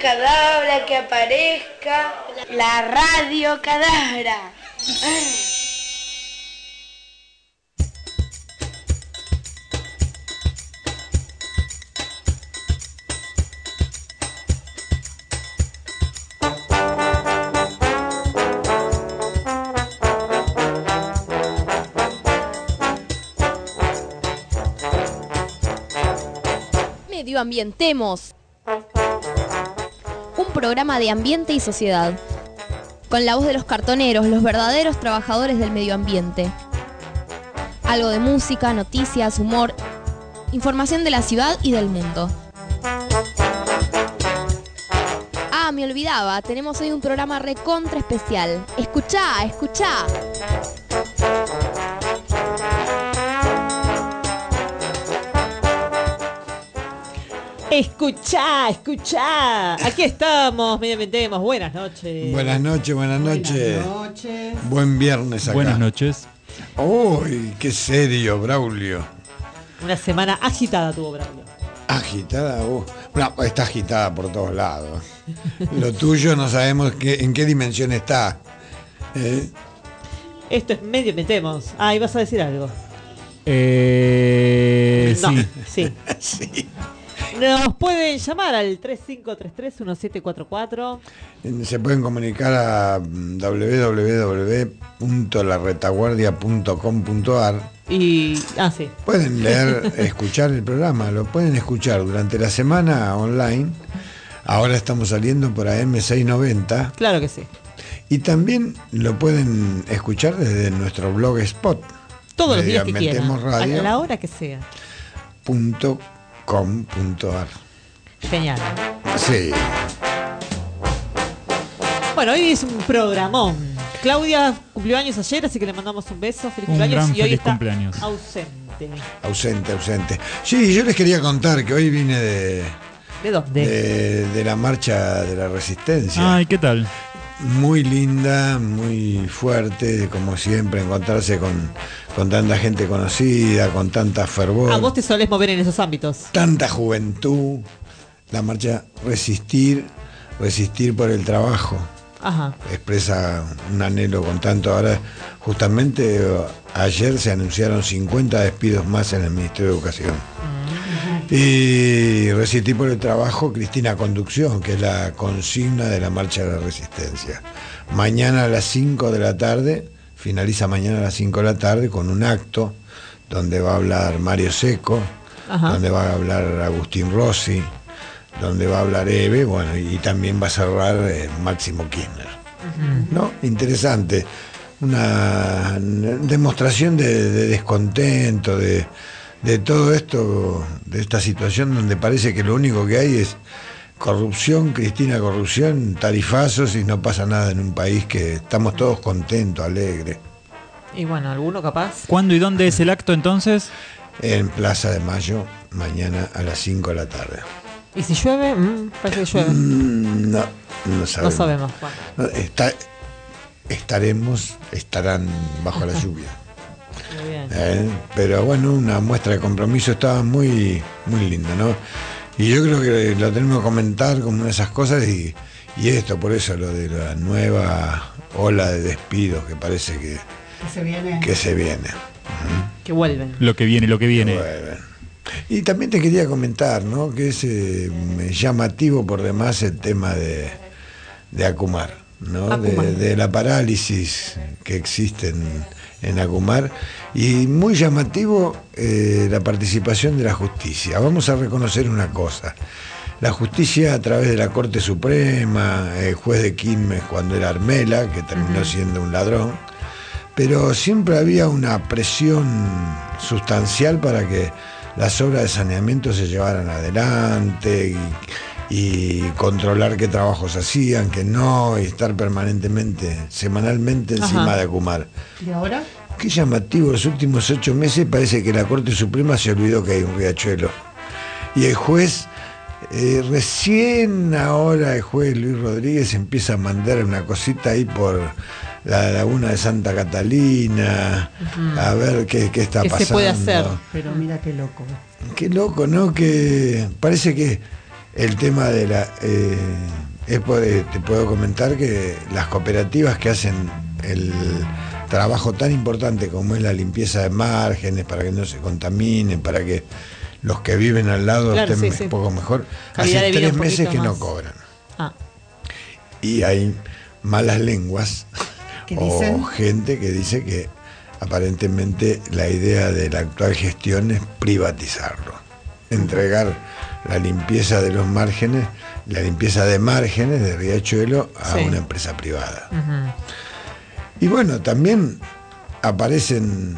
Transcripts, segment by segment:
cadabra, que aparezca la radio cadabra. Medioambientemos. Un programa de ambiente y sociedad. Con la voz de los cartoneros, los verdaderos trabajadores del medio ambiente. Algo de música, noticias, humor, información de la ciudad y del mundo. Ah, me olvidaba, tenemos hoy un programa recontra especial. Escuchá, escuchá. Escuchá, escuchá. Aquí estamos, Medioambientemos. Buenas noches. Buenas noches, buenas noches. Buenas noches. Buen viernes acá. Buenas noches. Uy, qué serio, Braulio. Una semana agitada tuvo Braulio. Agitada, bueno, está agitada por todos lados. Lo tuyo no sabemos en qué dimensión está. Esto es Medioambientemos. Ah, ¿y vas a decir algo? Sí. Sí. Sí. Nos pueden llamar al 3533-1744. Se pueden comunicar a www.laretaguardia.com.ar. Y. Sí. Pueden leer, escuchar el programa, lo pueden escuchar durante la semana online. Ahora estamos saliendo por AM690. Claro que sí. Y también lo pueden escuchar desde nuestro blogspot. Todos los días que quieran. A Radio. la hora que sea. .com.ar. Genial. Sí. Bueno, hoy es un programón. Claudia cumplió años ayer, así que le mandamos un beso. Feliz cumpleaños. Gran y hoy feliz está cumpleaños. Ausente. Sí, yo les quería contar que hoy vine ¿De dónde? de la marcha de la Resistencia. Ay, ¿qué tal? Muy linda, muy fuerte, como siempre, encontrarse con tanta gente conocida, con tanta fervor. A vos te solés mover en esos ámbitos. Tanta juventud. La marcha resistir por el trabajo. Ajá. Expresa un anhelo con tanto. Ahora, justamente ayer se anunciaron 50 despidos más en el Ministerio de Educación. Y resistir por el trabajo, Cristina Conducción, que es la consigna de la Marcha de la Resistencia. Mañana a las 5 de la tarde, finaliza mañana a las 5 de la tarde con un acto donde va a hablar Mario Seco, Ajá. donde va a hablar Agustín Rossi, donde va a hablar Eve, bueno, y también va a cerrar Máximo Kirchner. ¿No? Interesante. Una demostración de descontento, de todo esto, de esta situación donde parece que lo único que hay es corrupción, Cristina, corrupción, tarifazos, y no pasa nada en un país que estamos todos contentos, alegres. Y bueno, ¿alguno capaz? ¿Cuándo y dónde es el acto entonces? En Plaza de Mayo, mañana a las 5 de la tarde. ¿Y si llueve? Parece que llueve. No sabemos. No sabemos. Bueno. No, estarán bajo la lluvia. Muy bien. Pero bueno, una muestra de compromiso, estaba muy, muy linda, ¿no? Y yo creo que lo tenemos que comentar como una de esas cosas y esto, por eso lo de la nueva ola de despidos que parece que se viene. Que vuelven. Lo que viene. Vuelven. Y también te quería comentar, ¿no? Que es llamativo por demás el tema de Acumar, ¿no? De la parálisis que existe en Acumar, y muy llamativo la participación de la justicia. Vamos a reconocer una cosa: la justicia, a través de la Corte Suprema, el juez de Quilmes cuando era Armela, que terminó siendo un ladrón, pero siempre había una presión sustancial para que las obras de saneamiento se llevaran adelante y controlar qué trabajos hacían, qué no, y estar permanentemente, semanalmente encima de Acumar. ¿Y ahora? Qué llamativo, los últimos 8 meses parece que la Corte Suprema se olvidó que hay un riachuelo. Y el juez, recién ahora el juez Luis Rodríguez empieza a mandar una cosita ahí por la laguna de Santa Catalina, a ver qué está pasando. ¿Qué se puede hacer? Pero mira qué loco. Qué loco, ¿no? Que parece que el tema de la... te puedo comentar que las cooperativas que hacen el trabajo tan importante como es la limpieza de márgenes, para que no se contaminen, para que los que viven al lado estén un poco mejor, hace 3 meses que no cobran. Y hay malas lenguas o gente que dice que aparentemente la idea de la actual gestión es privatizarlo, entregar la limpieza de los márgenes, la limpieza de márgenes de Riachuelo a una empresa privada. Y bueno, también aparecen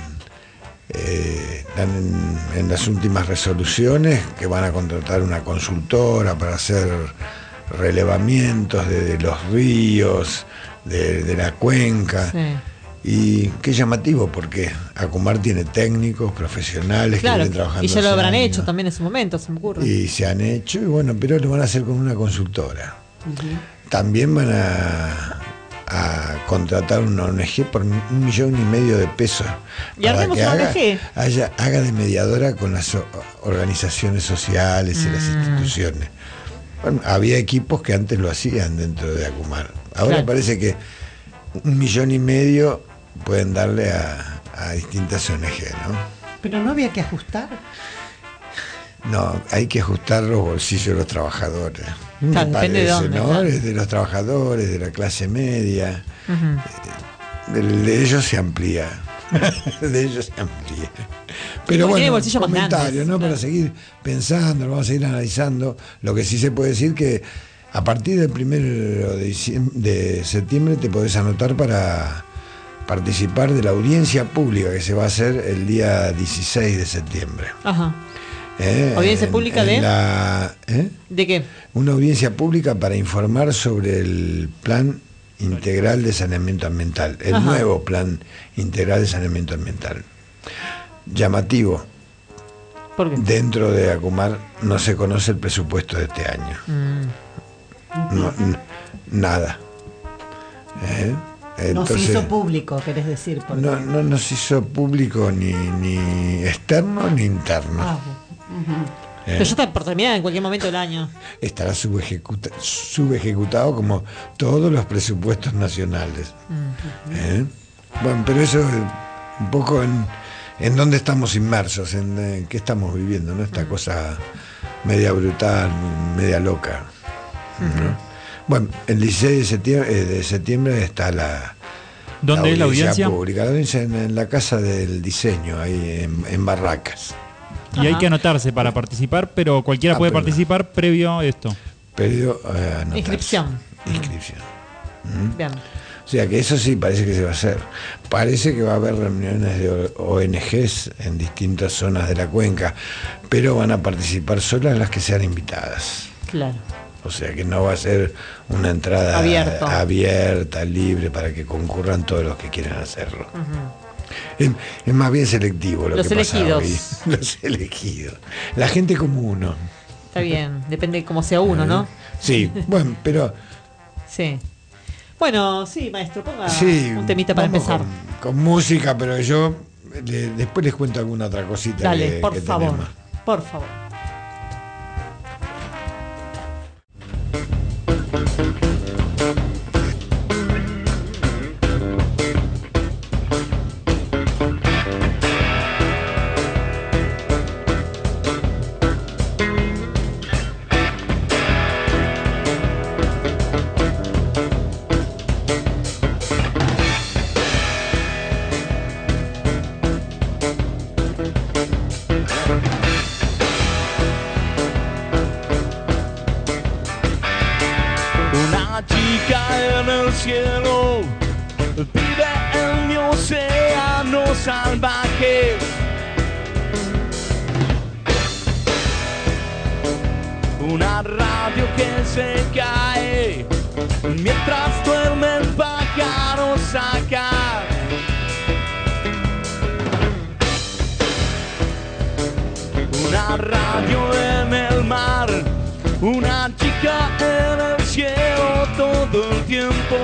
en las últimas resoluciones que van a contratar una consultora para hacer relevamientos de los ríos, de la cuenca. Y qué llamativo, porque Acumar tiene técnicos, profesionales que vienen trabajando. Y ya lo habrán hecho también en su momento, se me ocurre. Y se han hecho, y bueno, pero lo van a hacer con una consultora. También van a contratar una ONG por $1,5 millones de pesos. Y armemos una ONG. Haga de mediadora con las organizaciones sociales y las instituciones. Bueno, había equipos que antes lo hacían dentro de Acumar. Ahora parece que $1,5 millones pueden darle a distintas ONG, ¿no? Pero no había que ajustar. No, hay que ajustar los bolsillos de los trabajadores. Claro, depende de dónde, ¿no? De los trabajadores, de la clase media. De ellos se amplía. De ellos se amplía. Pero bueno, comentario, ¿no? Para seguir pensando, vamos a seguir analizando. Lo que sí se puede decir que a partir del 1 de septiembre te podés anotar para participar de la audiencia pública que se va a hacer el día 16 de septiembre. ¿Audiencia pública ¿de qué? Una audiencia pública para informar sobre el plan integral de saneamiento ambiental, el nuevo plan integral de saneamiento ambiental. Llamativo. ¿Por qué? Dentro de Acumar no se conoce el presupuesto de este año. Nada. Entonces, no se hizo público, querés decir. No se hizo público ni externo ni interno. Pero ya está por terminar en cualquier momento del año. Estará subejecutado como todos los presupuestos nacionales. Bueno, pero eso es un poco en dónde estamos inmersos, en qué estamos viviendo, ¿no? Esta cosa media brutal, media loca. ¿No? Bueno, el 16 de septiembre está ¿Dónde es la audiencia pública? La audiencia en la Casa del Diseño, ahí en Barracas. Y hay que anotarse para participar, pero cualquiera puede participar previo a esto. Previo a inscripción. Bien. O sea que eso sí parece que se va a hacer. Parece que va a haber reuniones de ONGs en distintas zonas de la cuenca, pero van a participar solas las que sean invitadas. Claro. O sea que no va a ser una entrada abierta, libre, para que concurran todos los que quieran hacerlo. Es más bien selectivo lo que pasa hoy. Los elegidos. La gente como uno. Está bien, depende de cómo sea uno, ¿no? Sí, bueno, pero... Sí. Bueno, sí, maestro, ponga un temita para empezar. Con música, pero yo después les cuento alguna otra cosita. Dale, por favor, por favor. Salvaje, una radio que se cae mientras duerme el pájaro acá. Una radio en el mar, una chica en el cielo todo el tiempo.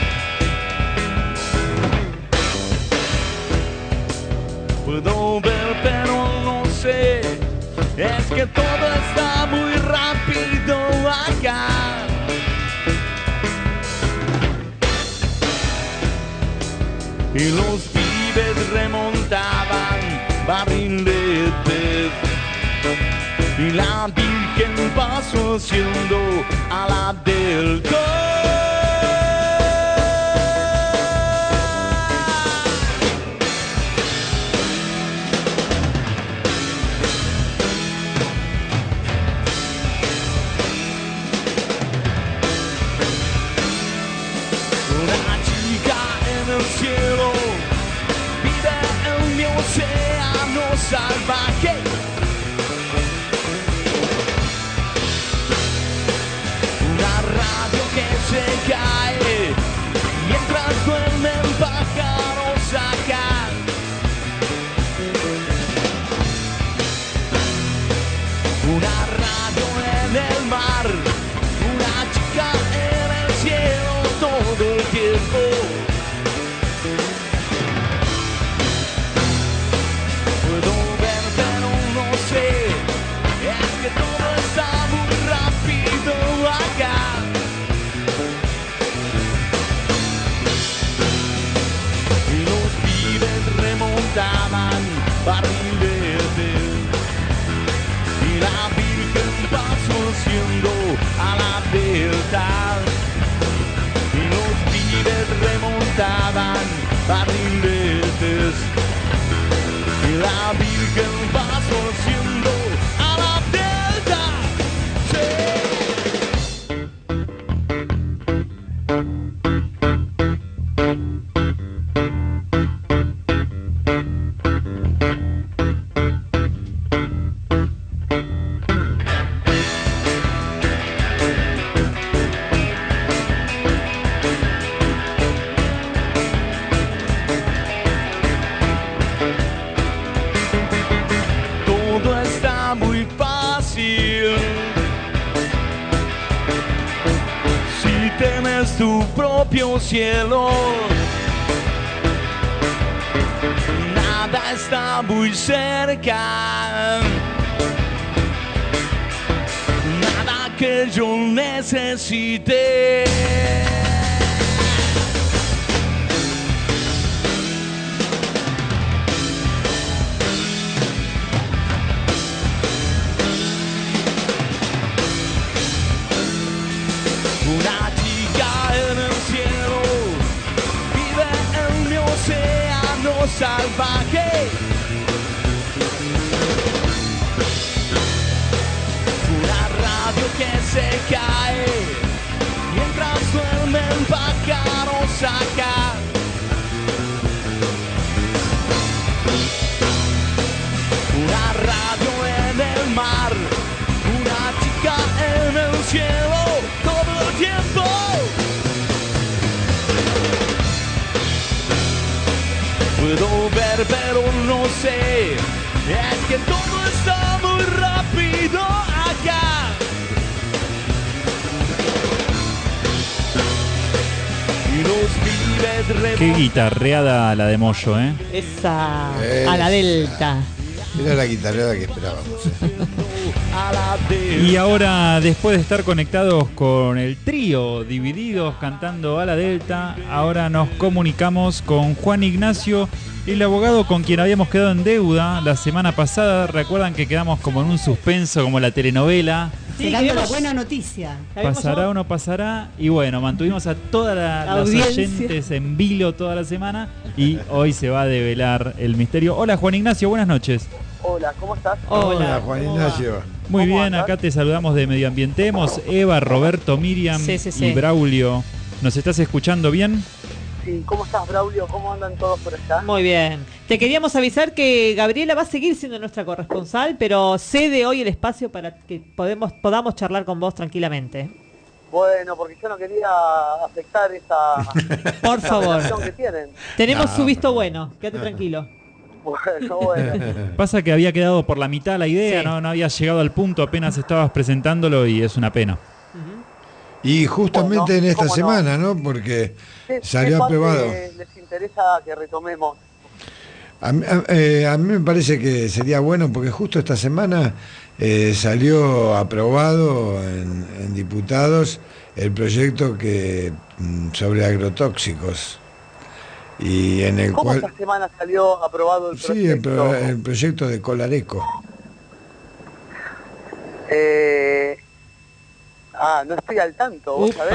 Puedo ver pero no sé, es que todo está muy rápido. y los pibes remontaban barriletes y la Virgen pasó haciendo a la delta. Cielo, vive en mi océano salvaje. Una radio que se cae mientras duermen pájaros acá. Una radio en el mar, una chica en el cielo todo el tiempo. Que todo está muy rápido acá. Y los pibes remontaban barriletes y la Virgen pasó siendo a la delta. Y los pibes remontaban barriletes y la Virgen pasó siendo a la delta. Todo está muy fácil si tienes tu propio cielo. Nada está muy cerca, nada que yo necesite. Una chica en el cielo vive en mi océano salvaje. Una radio que se cae mientras duermen pájaros acá. Una radio en el mar, una chica en el cielo todo el tiempo. Puedo ver pero no sé, es que todo está muy rápido acá. Y los pibes Qué guitarreada la de Moyo, ¿eh? Esa. A la delta. Era la guitarreada que esperábamos. a la delta. Y ahora, después de estar conectados con el trío Divididos cantando a la delta, ahora nos comunicamos con Juan Ignacio, el abogado con quien habíamos quedado en deuda la semana pasada. Recuerdan que quedamos como en un suspenso, como la telenovela. Sí, esperando la buena noticia. ¿Pasará o no pasará? Y bueno, mantuvimos a todas las oyentes en vilo toda la semana y hoy se va a develar el misterio. Hola Juan Ignacio, buenas noches. Hola, ¿cómo estás? Hola Juan Ignacio. Muy bien, acá te saludamos de Medio Ambientemos. Eva, Roberto, Miriam y Braulio. ¿Nos estás escuchando bien? Sí, ¿cómo estás, Braulio? ¿Cómo andan todos por allá? Muy bien. Te queríamos avisar que Gabriela va a seguir siendo nuestra corresponsal, pero cede hoy el espacio para que podamos charlar con vos tranquilamente. Bueno, porque yo no quería afectar esa, por favor, relación que tienen. Tenemos su visto bueno, quédate tranquilo. Bueno. Pasa que había quedado por la mitad la idea, sí. no había llegado al punto, apenas estabas presentándolo y es una pena. Y justamente en esta semana, ¿no? Porque salió aprobado. ¿Les interesa que retomemos? A mí me parece que sería bueno porque justo esta semana salió aprobado en diputados el proyecto sobre agrotóxicos. y en el ¿Cómo cual... esta semana salió aprobado el proyecto? Sí, el proyecto de Colareco. No estoy al tanto, vos sabés.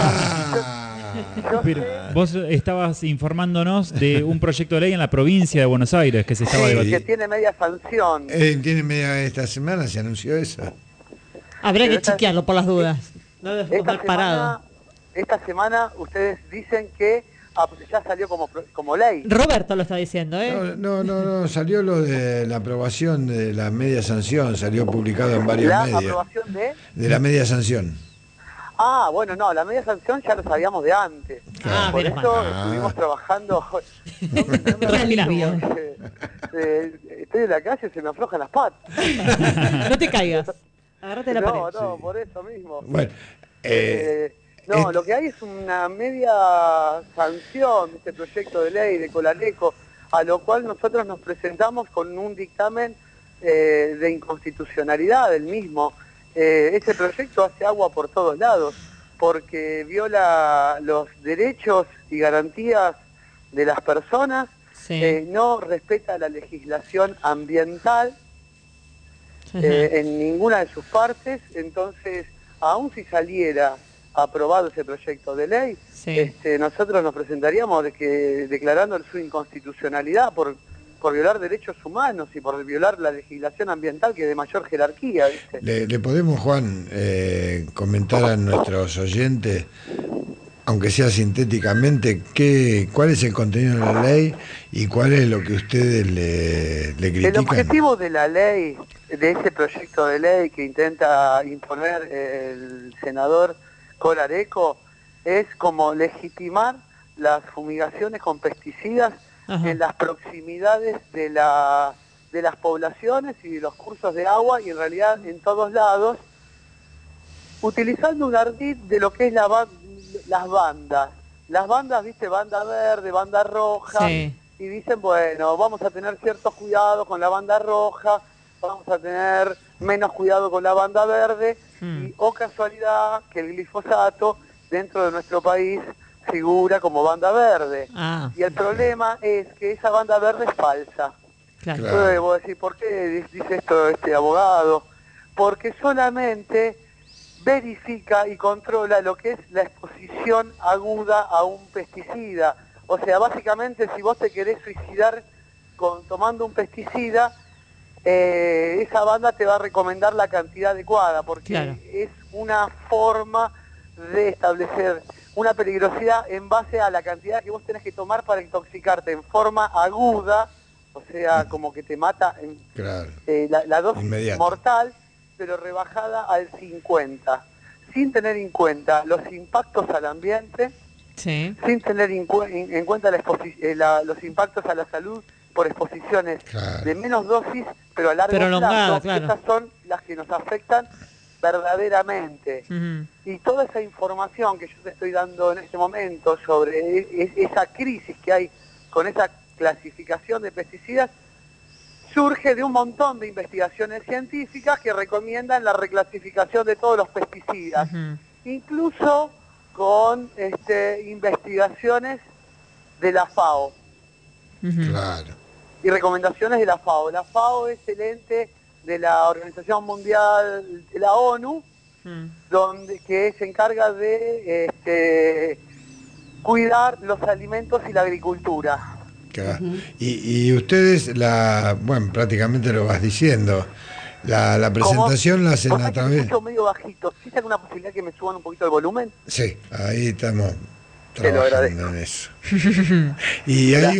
Pero vos estabas informándonos de un proyecto de ley en la provincia de Buenos Aires que se estaba debatiendo. Que tiene media sanción. Tiene media esta semana, se anunció eso. Habrá que chequearlo por las dudas. No debemos estar parado. Esta semana ustedes dicen que ya salió como ley. Roberto lo está diciendo, ¿eh? No, salió lo de la aprobación de la media sanción, salió publicado en varios medios. ¿La aprobación de? De la media sanción. Bueno, no, la media sanción ya lo sabíamos de antes. Por eso estuvimos trabajando. Estoy en la calle, se me aflojan las patas. No te caigas. Agárrate la pared. No, por eso mismo. Bueno, lo que hay es una media sanción de este proyecto de ley de Colareco, a lo cual nosotros nos presentamos con un dictamen de inconstitucionalidad del mismo. Ese proyecto hace agua por todos lados, porque viola los derechos y garantías de las personas, no respeta la legislación ambiental en ninguna de sus partes. Entonces, aun si saliera aprobado ese proyecto de ley, nosotros nos presentaríamos declarando su inconstitucionalidad por violar derechos humanos y por violar la legislación ambiental, que es de mayor jerarquía, ¿viste? Le podemos, Juan, comentar a nuestros oyentes, aunque sea sintéticamente, cuál es el contenido de la ley y cuál es lo que ustedes le critican. El objetivo de la ley, de ese proyecto de ley que intenta imponer el senador Colareco, es como legitimar las fumigaciones con pesticidas en las proximidades de las poblaciones y de los cursos de agua, y en realidad en todos lados, utilizando un ardid de lo que es las bandas. Las bandas, viste, banda verde, banda roja, y dicen, bueno, vamos a tener ciertos cuidados con la banda roja, vamos a tener menos cuidado con la banda verde, y casualidad que el glifosato dentro de nuestro país figura como banda verde. Y el problema es que esa banda verde es falsa. Claro. Entonces vos decís, ¿por qué dice esto este abogado? Porque solamente verifica y controla lo que es la exposición aguda a un pesticida. O sea, básicamente, si vos te querés suicidar tomando un pesticida, esa banda te va a recomendar la cantidad adecuada, porque es una forma de establecer una peligrosidad en base a la cantidad que vos tenés que tomar para intoxicarte en forma aguda, o sea, como que te mata la dosis inmediata, mortal, pero rebajada al 50, sin tener en cuenta los impactos al ambiente, sin tener en cuenta los impactos a la salud por exposiciones de menos dosis, pero a largo plazo. Esas son las que nos afectan verdaderamente. Y toda esa información que yo te estoy dando en este momento sobre esa crisis que hay con esa clasificación de pesticidas surge de un montón de investigaciones científicas que recomiendan la reclasificación de todos los pesticidas, incluso con investigaciones de la FAO y recomendaciones de la FAO. La FAO es el ente de la Organización Mundial de la ONU, que se encarga de cuidar los alimentos y la agricultura. Y ustedes, prácticamente lo vas diciendo, la presentación la hacen a través... Escucho medio bajito. ¿Sí hay alguna posibilidad que me suban un poquito el volumen? Sí, ahí estamos trabajando en eso. Y hay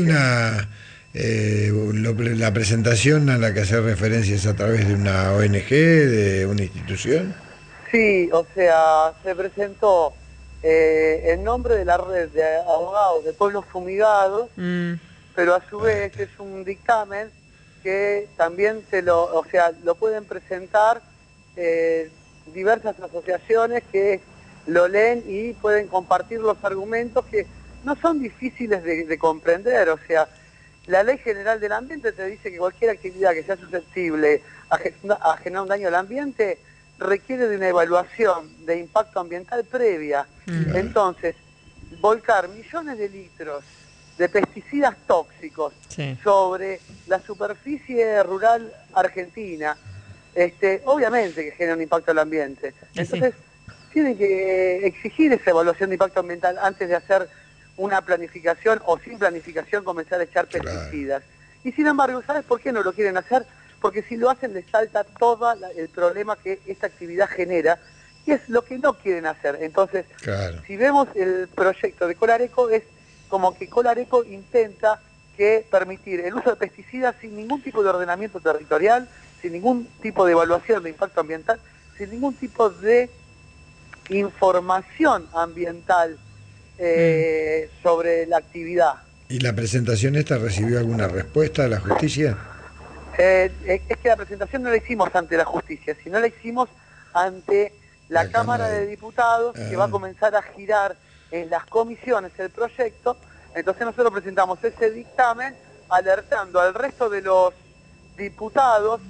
la presentación a la que hace referencia es a través de una ONG, de una institución. Sí, o sea, se presentó en nombre de la red de abogados de pueblos fumigados, pero a su vez es un dictamen que también lo pueden presentar diversas asociaciones que lo leen y pueden compartir los argumentos que no son difíciles de comprender. O sea, la Ley General del Ambiente te dice que cualquier actividad que sea susceptible a generar un daño al ambiente requiere de una evaluación de impacto ambiental previa. Entonces, volcar millones de litros de pesticidas tóxicos sobre la superficie rural argentina, obviamente que genera un impacto al ambiente. Entonces, tienen que exigir esa evaluación de impacto ambiental antes de hacer una planificación o sin planificación comenzar a echar pesticidas. Y sin embargo, ¿sabes por qué no lo quieren hacer? Porque si lo hacen les salta todo el problema que esta actividad genera, y es lo que no quieren hacer. Entonces, si vemos el proyecto de Colareco, es como que Colareco intenta permitir el uso de pesticidas sin ningún tipo de ordenamiento territorial, sin ningún tipo de evaluación de impacto ambiental, sin ningún tipo de información ambiental sobre la actividad. ¿Y la presentación esta recibió alguna respuesta de la justicia? Es que la presentación no la hicimos ante la justicia, sino la hicimos ante la Cámara de Diputados, que va a comenzar a girar en las comisiones el proyecto. Entonces nosotros presentamos ese dictamen alertando al resto de los diputados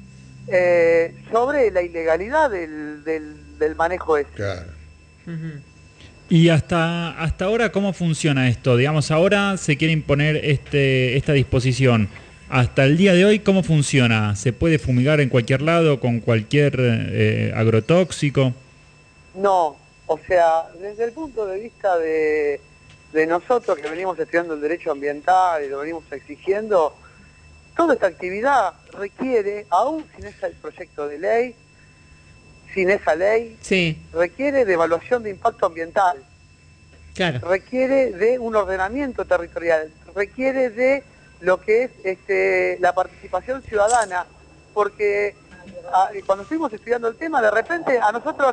sobre la ilegalidad del manejo ese. Claro. Y hasta ahora, ¿cómo funciona esto? Digamos, ahora se quiere imponer esta disposición. Hasta el día de hoy, ¿cómo funciona? ¿Se puede fumigar en cualquier lado con cualquier agrotóxico? No, o sea, desde el punto de vista de nosotros que venimos estudiando el derecho ambiental y lo venimos exigiendo, toda esta actividad requiere, aún sin ese proyecto de ley, sin esa ley, requiere de evaluación de impacto ambiental, requiere de un ordenamiento territorial, requiere de lo que es la participación ciudadana, porque cuando estuvimos estudiando el tema, de repente a nosotros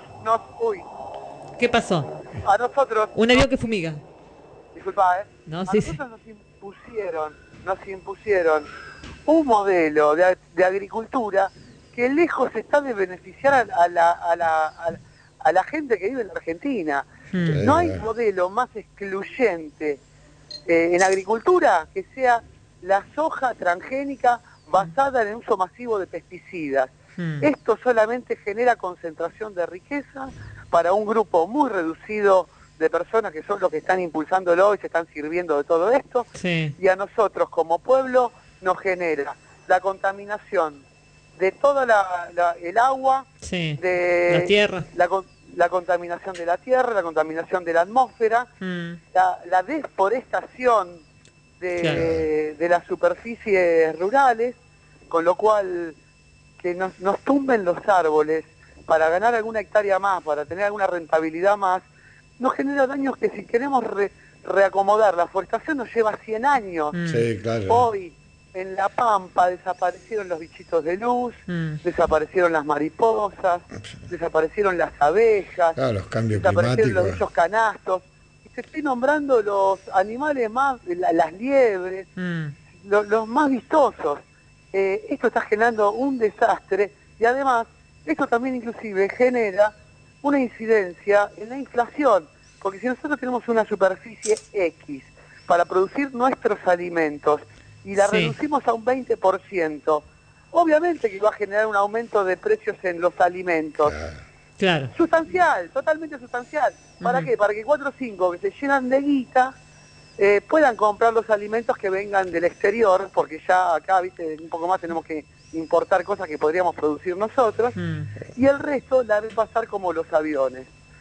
¿Qué pasó? A nosotros... Un avión que fumiga. Disculpa, No, nosotros nos impusieron un modelo de agricultura que lejos está de beneficiar a la gente que vive en la Argentina. No hay modelo más excluyente en agricultura que sea la soja transgénica basada en el uso masivo de pesticidas. Esto solamente genera concentración de riqueza para un grupo muy reducido de personas que son los que están impulsándolo y se están sirviendo de todo esto. Y a nosotros como pueblo nos genera la contaminación de toda el agua, de la tierra, la contaminación de la tierra, la contaminación de la atmósfera, la deforestación de las superficies rurales, con lo cual que nos tumben los árboles para ganar alguna hectárea más, para tener alguna rentabilidad más, nos genera daños que si queremos reacomodar la forestación nos lleva 100 años. Hoy en La Pampa desaparecieron los bichitos de luz, desaparecieron las mariposas, desaparecieron las abejas, los cambios desaparecieron climáticos, los bichos canastos. Y te estoy nombrando los animales más, las liebres, los más vistosos. Esto está generando un desastre y además esto también inclusive genera una incidencia en la inflación, porque si nosotros tenemos una superficie X para producir nuestros alimentos y la reducimos a un 20%, obviamente que va a generar un aumento de precios en los alimentos. Sustancial, totalmente sustancial. ¿Para qué? Para que 4 o 5 que se llenan de guita puedan comprar los alimentos que vengan del exterior, porque ya acá, viste, un poco más tenemos que importar cosas que podríamos producir nosotros, y el resto la debe pasar como los aviones.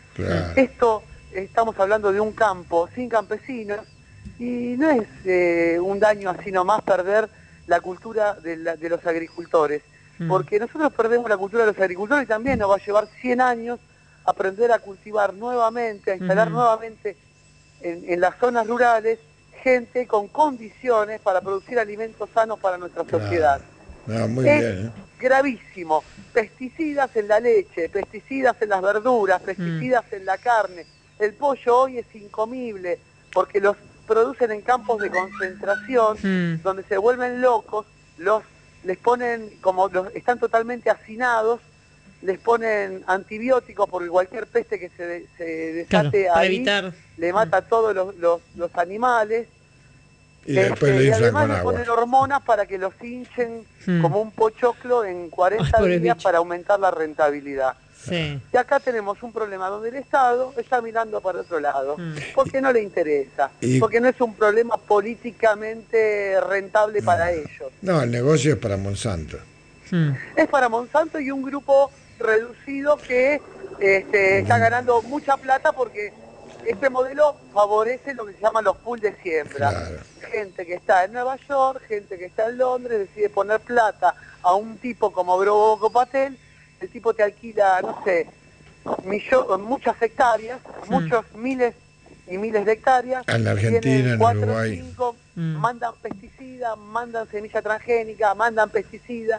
Esto, estamos hablando de un campo sin campesinos, y no es un daño así nomás perder la cultura de los agricultores, porque nosotros perdemos la cultura de los agricultores y también nos va a llevar 100 años aprender a cultivar nuevamente, a instalar nuevamente en las zonas rurales gente con condiciones para producir alimentos sanos para nuestra sociedad. Muy bien. Gravísimo. Pesticidas en la leche, pesticidas en las verduras, pesticidas en la carne. El pollo hoy es incomible porque los producen en campos de concentración donde se vuelven locos, les ponen, como están totalmente hacinados, les ponen antibióticos porque cualquier peste que se desate ahí le mata a todos los animales. Y después lo inflan además con le agua. ponen hormonas para que los hinchen como un pochoclo en 40 días para aumentar la rentabilidad. Sí. Y acá tenemos un problema donde el Estado está mirando para otro lado, porque no le interesa, porque no es un problema políticamente rentable para ellos. No, el negocio es para Monsanto. Es para Monsanto y un grupo reducido que está ganando mucha plata porque este modelo favorece lo que se llaman los pools de siembra. Claro. Gente que está en Nueva York, gente que está en Londres, decide poner plata a un tipo como Grobo Patel, el tipo te alquila, no sé, muchas hectáreas, muchos miles y miles de hectáreas. En la Argentina, tienen en 4 Uruguay. o 5, mandan pesticidas, mandan semilla transgénica, mandan pesticidas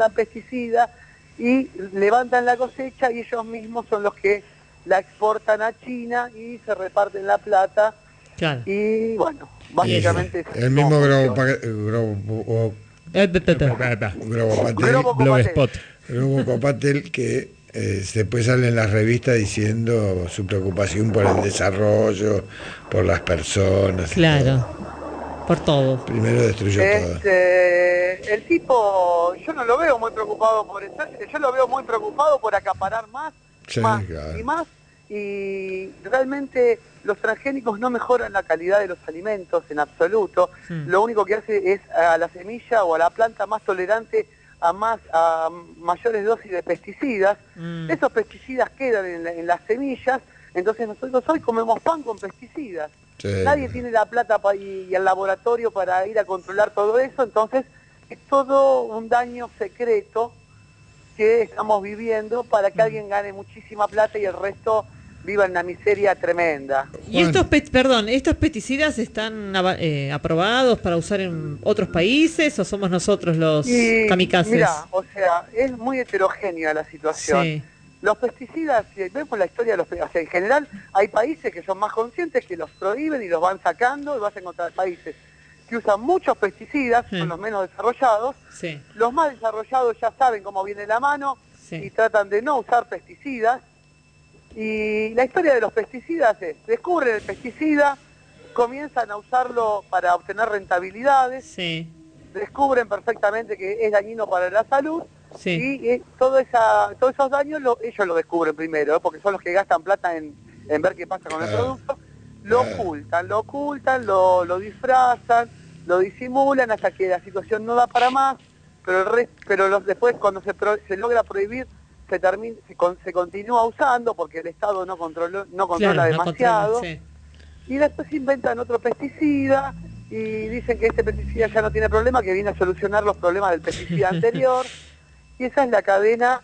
y levantan la cosecha y ellos mismos son los que la exportan a China y se reparten la plata. Claro. Y bueno, básicamente es el mismo Grobopatel que después sale en las revistas diciendo su preocupación por el desarrollo, por las personas. Claro, por todo. Primero destruyó todo. El tipo, yo no lo veo muy preocupado por eso, yo lo veo muy preocupado por acaparar más, más claro. y más, y realmente los transgénicos no mejoran la calidad de los alimentos en absoluto. Lo único que hace es a la semilla o a la planta más tolerante a mayores dosis de pesticidas. Esos pesticidas quedan en las semillas, entonces nosotros hoy comemos pan con pesticidas. Nadie tiene la plata y el laboratorio para ir a controlar todo eso, entonces es todo un daño secreto que estamos viviendo para que alguien gane muchísima plata y el resto viva en una miseria tremenda. ¿Y estos pesticidas están aprobados para usar en otros países o somos nosotros los kamikazes? Mira, o sea, es muy heterogénea la situación. Sí. Los pesticidas, si vemos la historia de los pesticidas, en general hay países que son más conscientes que los prohíben y los van sacando y vas a encontrar países que usan muchos pesticidas, son los menos desarrollados. Sí. Los más desarrollados ya saben cómo viene la mano y tratan de no usar pesticidas. Y la historia de los pesticidas es, descubren el pesticida, comienzan a usarlo para obtener rentabilidades, descubren perfectamente que es dañino para la salud, y todos esos daños ellos lo descubren primero, porque son los que gastan plata en ver qué pasa con el producto, lo ocultan, lo disfrazan, lo disimulan hasta que la situación no da para más, pero después cuando se logra prohibir, se continúa usando porque el Estado no controla demasiado, y después inventan otro pesticida y dicen que este pesticida ya no tiene problema, que viene a solucionar los problemas del pesticida anterior, y esa es la cadena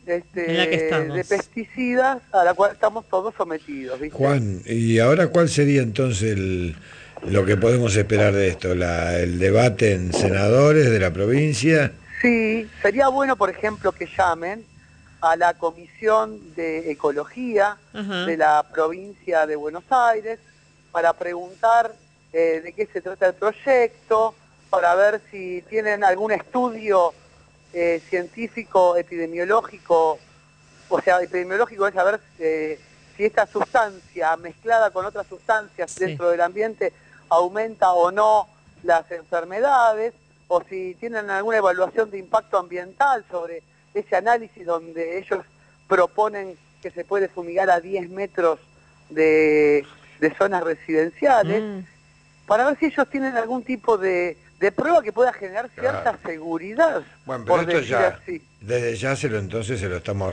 de pesticidas a la cual estamos todos sometidos, ¿viste? Juan, ¿y ahora cuál sería entonces lo que podemos esperar de esto? ¿El debate en senadores de la provincia? Sí, sería bueno, por ejemplo, que llamen a la Comisión de Ecología de la provincia de Buenos Aires para preguntar de qué se trata el proyecto, para ver si tienen algún estudio científico, epidemiológico, o sea, epidemiológico es saber si esta sustancia mezclada con otras sustancias dentro del ambiente aumenta o no las enfermedades, o si tienen alguna evaluación de impacto ambiental sobre ese análisis donde ellos proponen que se puede fumigar a 10 metros de zonas residenciales, para ver si ellos tienen algún tipo de prueba que pueda generar cierta seguridad. Bueno, pero esto ya, desde ya entonces se lo estamos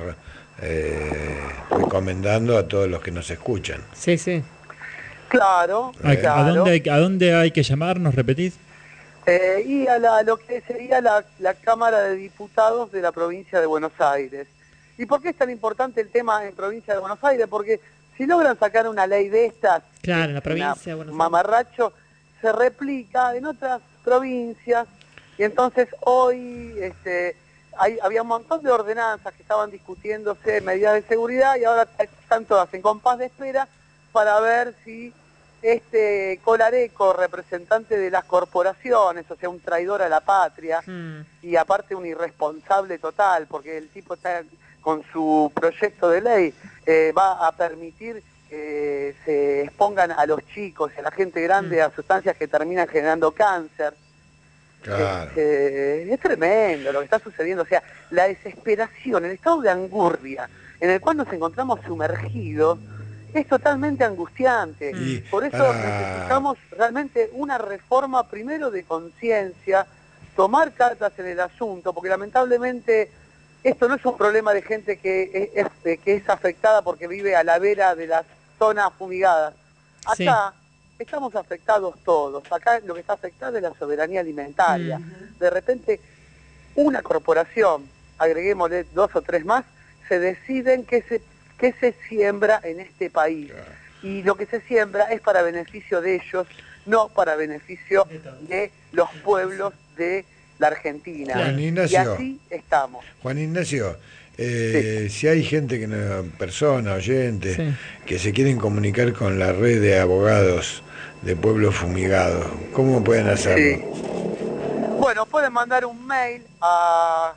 recomendando a todos los que nos escuchan. Sí, sí. Claro. ¿A dónde hay que llamar? ¿Nos repetís? Y a lo que sería la Cámara de Diputados de la provincia de Buenos Aires. ¿Y por qué es tan importante el tema en provincia de Buenos Aires? Porque si logran sacar una ley de estas, en la provincia de Buenos Aires, mamarracho, se replica en otras provincias, y entonces hoy había un montón de ordenanzas que estaban discutiéndose, medidas de seguridad, y ahora están todas en compás de espera para ver si Colareco, representante de las corporaciones, o sea, un traidor a la patria, y aparte un irresponsable total, porque el tipo está con su proyecto de ley, va a permitir que se expongan a los chicos y a la gente grande a sustancias que terminan generando cáncer. Claro. Es tremendo lo que está sucediendo, o sea, la desesperación, el estado de angurria en el cual nos encontramos sumergidos, es totalmente angustiante. Por eso necesitamos realmente una reforma primero de conciencia, tomar cartas en el asunto, porque lamentablemente esto no es un problema de gente que es afectada porque vive a la vera de las zonas fumigadas. Acá estamos afectados todos. Acá lo que está afectado es la soberanía alimentaria. De repente, una corporación, agreguémosle 2 o 3 más, se deciden qué se siembra en este país. Y lo que se siembra es para beneficio de ellos, no para beneficio de los pueblos de la Argentina. Juan Ignacio, y así estamos. Juan Ignacio, si hay gente, personas, oyentes, que se quieren comunicar con la red de abogados de Pueblo Fumigado, ¿cómo pueden hacerlo? Bueno, pueden mandar un mail a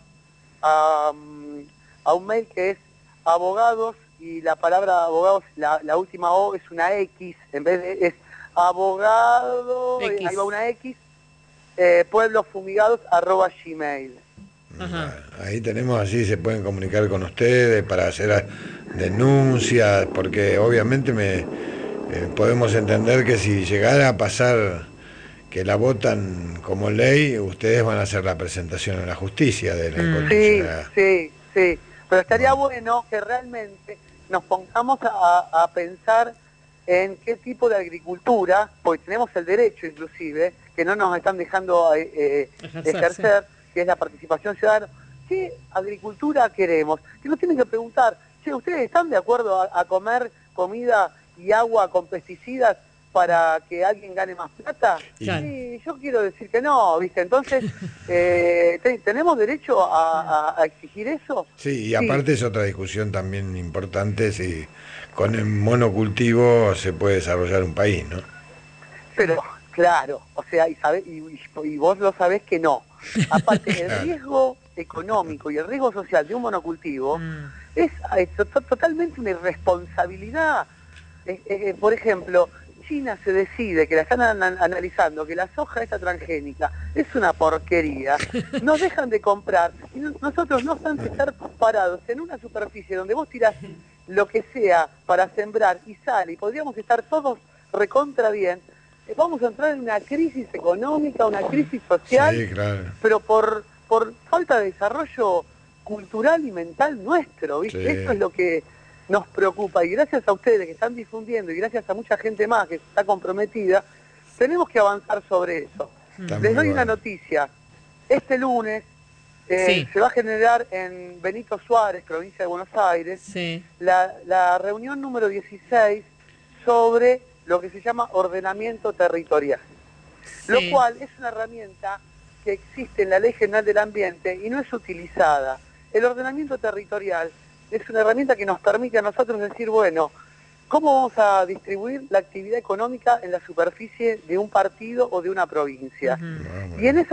un mail que es abogados, y la palabra abogados, la última O es una X, en vez de es abogado, X. ahí va una X, pueblofumigados@gmail. Ahí tenemos, así se pueden comunicar con ustedes para hacer denuncias, porque obviamente podemos entender que si llegara a pasar que la votan como ley, ustedes van a hacer la presentación en la justicia de la inconstitucionalidad. Sí, pero estaría bueno que realmente nos pongamos a pensar en qué tipo de agricultura, porque tenemos el derecho inclusive, que no nos están dejando ejercer, que es la participación ciudadana. ¿Qué agricultura queremos? Que nos tienen que preguntar, ¿ustedes están de acuerdo a comer comida y agua con pesticidas para que alguien gane más plata? Sí, yo quiero decir que no, ¿viste? Entonces, ¿tenemos derecho a exigir eso? Sí, y aparte es otra discusión también importante, si con el monocultivo se puede desarrollar un país, ¿no? Pero, claro, o sea, y vos lo sabés que no. Aparte, el riesgo económico y el riesgo social de un monocultivo es totalmente una irresponsabilidad. Por ejemplo, China se decide, que la están analizando, que la soja esa transgénica es una porquería, nos dejan de comprar, y nosotros no obstante estar parados en una superficie donde vos tirás lo que sea para sembrar y sale, y podríamos estar todos recontra bien, vamos a entrar en una crisis económica, una crisis social, pero por falta de desarrollo cultural y mental nuestro, ¿viste? Eso es lo que nos preocupa, y gracias a ustedes que están difundiendo y gracias a mucha gente más que está comprometida, tenemos que avanzar sobre eso. Les doy una noticia. Este lunes se va a generar en Benito Suárez, provincia de Buenos Aires, la reunión número 16 sobre lo que se llama ordenamiento territorial, lo cual es una herramienta que existe en la Ley General del Ambiente y no es utilizada. El ordenamiento territorial es una herramienta que nos permite a nosotros decir, bueno, ¿cómo vamos a distribuir la actividad económica en la superficie de un partido o de una provincia? Y en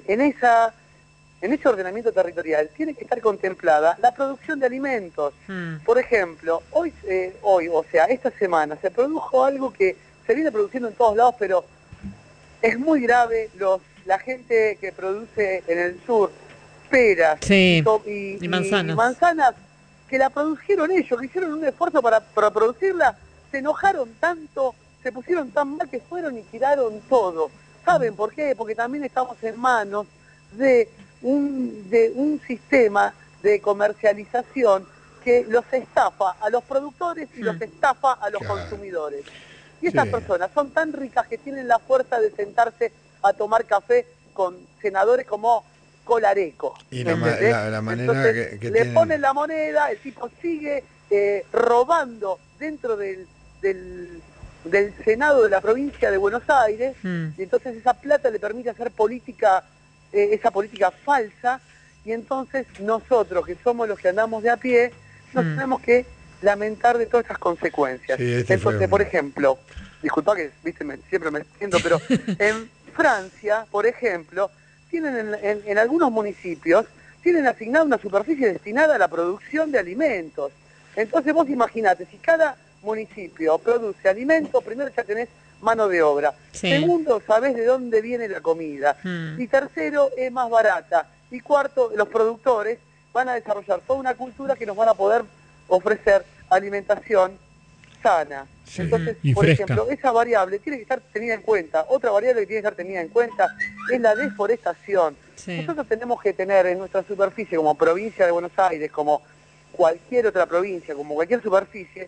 ese ordenamiento territorial tiene que estar contemplada la producción de alimentos. Por ejemplo, hoy, o sea, esta semana se produjo algo que se viene produciendo en todos lados, pero es muy grave. La gente que produce en el sur peras y manzanas, que la produjeron ellos, que hicieron un esfuerzo para producirla, se enojaron tanto, se pusieron tan mal que fueron y tiraron todo. ¿Saben por qué? Porque también estamos en manos de un sistema de comercialización que los estafa a los productores y los estafa a los consumidores. Y estas personas son tan ricas que tienen la fuerza de sentarse a tomar café con senadores como Colareco. Y la manera entonces, que le tienen... ponen la moneda, el tipo sigue robando dentro del Senado de la provincia de Buenos Aires, y entonces esa plata le permite hacer política, esa política falsa, y entonces nosotros, que somos los que andamos de a pie, nos tenemos que lamentar de todas estas consecuencias. Entonces, por ejemplo, disculpa que siempre me siento, pero en Francia, por ejemplo, tienen en algunos municipios, tienen asignada una superficie destinada a la producción de alimentos. Entonces vos imaginate, si cada municipio produce alimentos, primero ya tenés mano de obra. Segundo, sabés de dónde viene la comida. Y tercero, es más barata. Y cuarto, los productores van a desarrollar toda una cultura que nos van a poder ofrecer alimentación sana. Sí. Entonces, Y por fresca. ejemplo, esa variable tiene que estar tenida en cuenta. Otra variable que tiene que estar tenida en cuenta es la deforestación. Sí. Nosotros tenemos que tener en nuestra superficie, como provincia de Buenos Aires, como cualquier otra provincia, como cualquier superficie,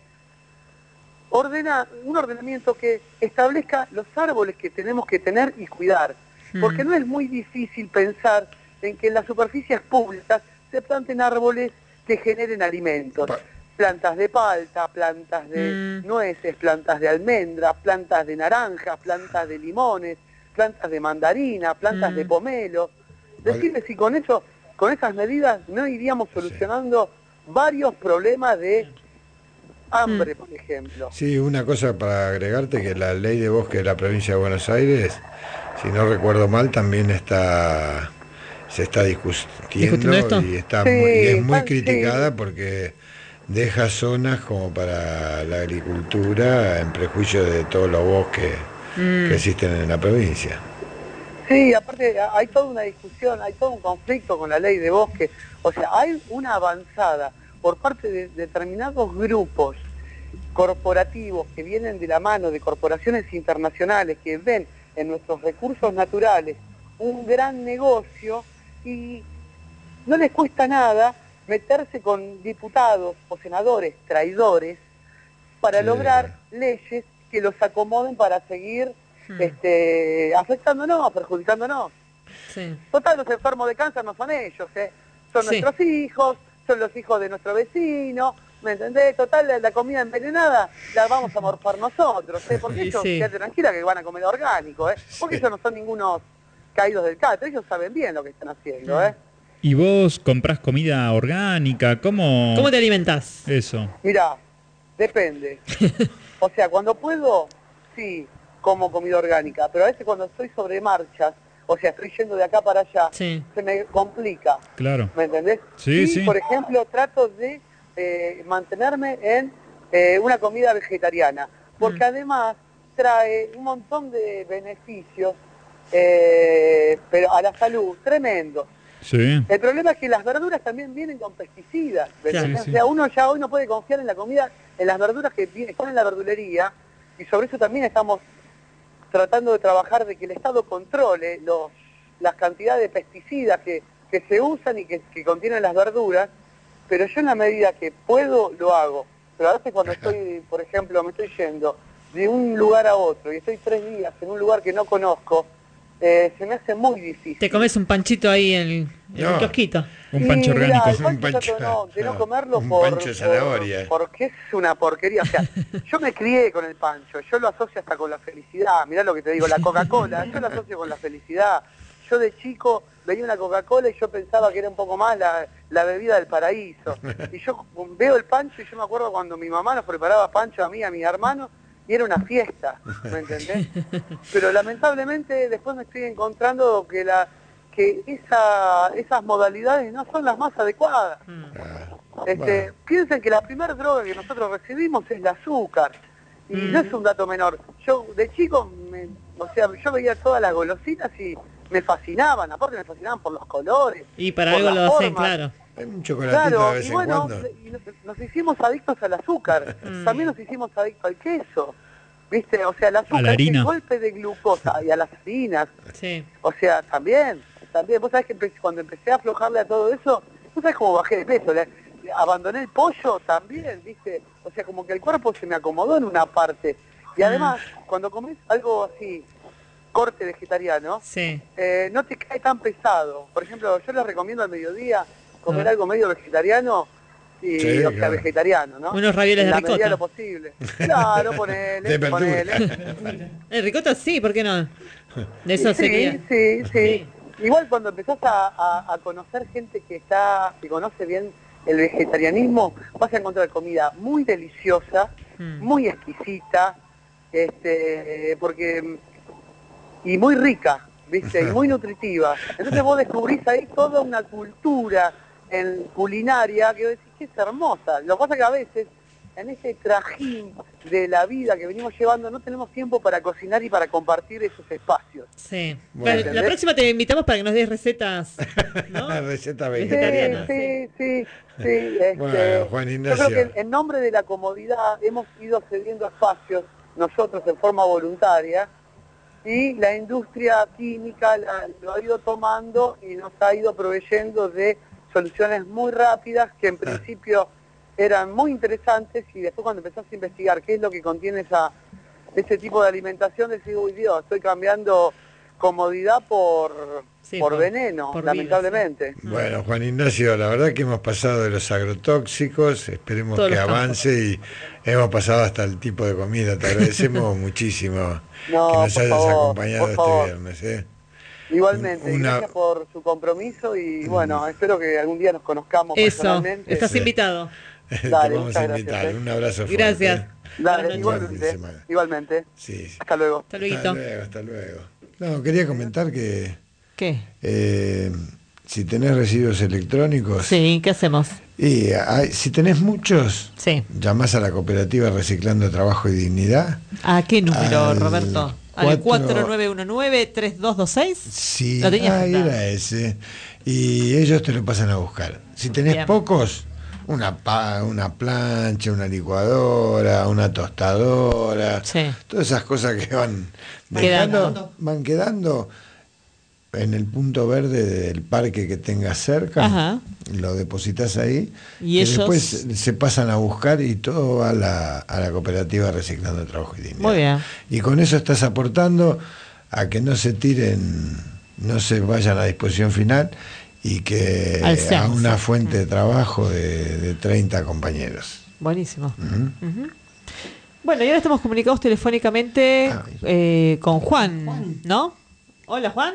un ordenamiento que establezca los árboles que tenemos que tener y cuidar. Porque no es muy difícil pensar en que en las superficies públicas se planten árboles que generen alimentos. Plantas de palta, plantas de nueces, plantas de almendras, plantas de naranjas, plantas de limones, plantas de mandarina, plantas de pomelo. Decirle si con eso, con esas medidas no iríamos solucionando varios problemas de hambre, por ejemplo. Sí, una cosa para agregarte, que la ley de bosque de la provincia de Buenos Aires, si no recuerdo mal, también se está discutiendo esto? y está Sí, y es muy sí. criticada porque deja zonas como para la agricultura en prejuicio de todos los bosques que existen en la provincia. Sí, aparte hay toda una discusión, hay todo un conflicto con la ley de bosque. O sea, hay una avanzada por parte de determinados grupos corporativos que vienen de la mano de corporaciones internacionales que ven en nuestros recursos naturales un gran negocio y no les cuesta nada meterse con diputados o senadores traidores para lograr leyes que los acomoden para seguir afectándonos, perjudicándonos. Sí. Total, los enfermos de cáncer no son ellos, son Sí. nuestros hijos, son los hijos de nuestro vecino, ¿me entendés? Total, la comida envenenada la vamos a morfar nosotros, porque Sí, ellos, sí. quédate tranquila que van a comer orgánico, porque ellos no son ningunos caídos del catre, ellos saben bien lo que están haciendo, ¿Y vos comprás comida orgánica? ¿Cómo te alimentás? Eso. Mirá, depende. O sea, cuando puedo, sí, como comida orgánica, pero a veces cuando estoy sobre marchas, o sea, estoy yendo de acá para allá, Sí. se me complica, Claro. ¿me entendés? Sí, y, sí. por ejemplo, trato de mantenerme en una comida vegetariana, porque además trae un montón de beneficios, pero a la salud, tremendo. Sí. El problema es que las verduras también vienen con pesticidas. Claro. ¿Entendés? Sí, sí. O sea, uno ya hoy no puede confiar en la comida, en las verduras que están en la verdulería, y sobre eso también estamos tratando de trabajar de que el Estado controle las cantidades de pesticidas que se usan y que contienen las verduras, pero yo en la medida que puedo lo hago. Pero a veces cuando estoy, por ejemplo, me estoy yendo de un lugar a otro y estoy 3 días en un lugar que no conozco, se me hace muy difícil. Te comes un panchito ahí en No. el kiosquito. Un pancho mirá, orgánico. el pancho Un pancho, trato de no no, comerlo un por, pancho de zanahoria. porque es una porquería. O sea, yo me crié con el pancho, yo lo asocio hasta con la felicidad. Mirá lo que te digo, la Coca-Cola, yo lo asocio con la felicidad. Yo de chico veía una Coca-Cola y yo pensaba que era un poco más la bebida del paraíso. Y yo veo el pancho y yo me acuerdo cuando mi mamá nos preparaba pancho a mí y a mis hermanos, y era una fiesta, ¿me entendés? Pero lamentablemente después me estoy encontrando que esas modalidades no son las más adecuadas. Bueno. Piensen que la primera droga que nosotros recibimos es el azúcar, y no es un dato menor. Yo de chico, yo veía todas las golosinas y me fascinaban, aparte me fascinaban por los colores. Y para por algo las lo hacen, formas. claro. Hay un chocolatito de Claro, vez y en bueno, cuando. nos hicimos adictos al azúcar, también nos hicimos adictos al queso, ¿viste? O sea, el azúcar, A la harina. el golpe de glucosa y a las harinas, Sí. o sea, también, vos sabés que cuando empecé a aflojarle a todo eso, vos sabés cómo bajé de peso, abandoné el pollo también, ¿viste? O sea, como que el cuerpo se me acomodó en una parte, y además, cuando comés algo así, corte vegetariano, Sí. no te cae tan pesado. Por ejemplo, yo les recomiendo al mediodía comer Ah. algo medio vegetariano, y, Sí, o sea, claro. vegetariano, ¿no? Unos ravioles en de la medida de ricota. lo posible. Claro, De ponele, verdura. ponele. El ricota sí, ¿por qué no? De eso Sí, sería. sí. Igual cuando empezás a conocer gente que conoce bien el vegetarianismo, vas a encontrar comida muy deliciosa, muy exquisita, y muy rica, ¿viste? Y muy nutritiva. Entonces vos descubrís ahí toda una cultura culinaria que decís que es hermosa. Lo que pasa es que a veces en ese trajín de la vida que venimos llevando, no tenemos tiempo para cocinar y para compartir esos espacios. Sí. Bueno. Bueno, la próxima te invitamos para que nos des recetas, ¿no? Receta Sí, vegetariana. sí. Bueno, Juan Yo Ignacio. creo que en nombre de la comodidad hemos ido cediendo espacios nosotros en forma voluntaria y la industria química lo ha ido tomando y nos ha ido proveyendo de soluciones muy rápidas que en principio eran muy interesantes y después cuando empezás a investigar qué es lo que contiene ese tipo de alimentación decís, uy Dios, estoy cambiando comodidad por veneno, por vida, lamentablemente. Bueno, Juan Ignacio, la verdad que hemos pasado de los agrotóxicos, esperemos Todos que los avance y hemos pasado hasta el tipo de comida. Te agradecemos muchísimo No, que nos por hayas favor, acompañado por este favor. viernes. Igualmente, Una- gracias por su compromiso y bueno, espero que algún día nos conozcamos Eso, personalmente. estás Sí. invitado. Te Dale, vamos muchas a gracias, invitar. Un abrazo fuerte. Gracias. Dale, Buenas noches. Buen fin de igualmente, semana. igualmente. Sí, sí. Hasta luego. Hasta luego. Hasta luego. No, quería comentar que ¿Qué? si tenés residuos electrónicos Sí, ¿qué hacemos? y si tenés muchos, Sí. llamás a la cooperativa Reciclando Trabajo y Dignidad. ¿A qué número, Al Roberto? ¿Al 4 4919-3226? Sí, Lo tenías que dar. era ese. Y ellos te lo pasan a buscar. Si tenés Bien. pocos, una plancha, una licuadora, una tostadora, Sí. todas esas cosas que van Quedando. van quedando en el punto verde del parque que tengas cerca. Ajá. Lo depositas ahí Y y ellos- después se pasan a buscar y todo va a la cooperativa Reciclando Trabajo y Dignidad. Muy bien. Y con eso estás aportando a que no se tiren, no se vayan a disposición final y que Al a SEAMS. una fuente de trabajo de 30 compañeros. Buenísimo. Ujú. Ujú. Bueno, y ahora estamos comunicados telefónicamente con Juan, ¿no? Hola, Juan.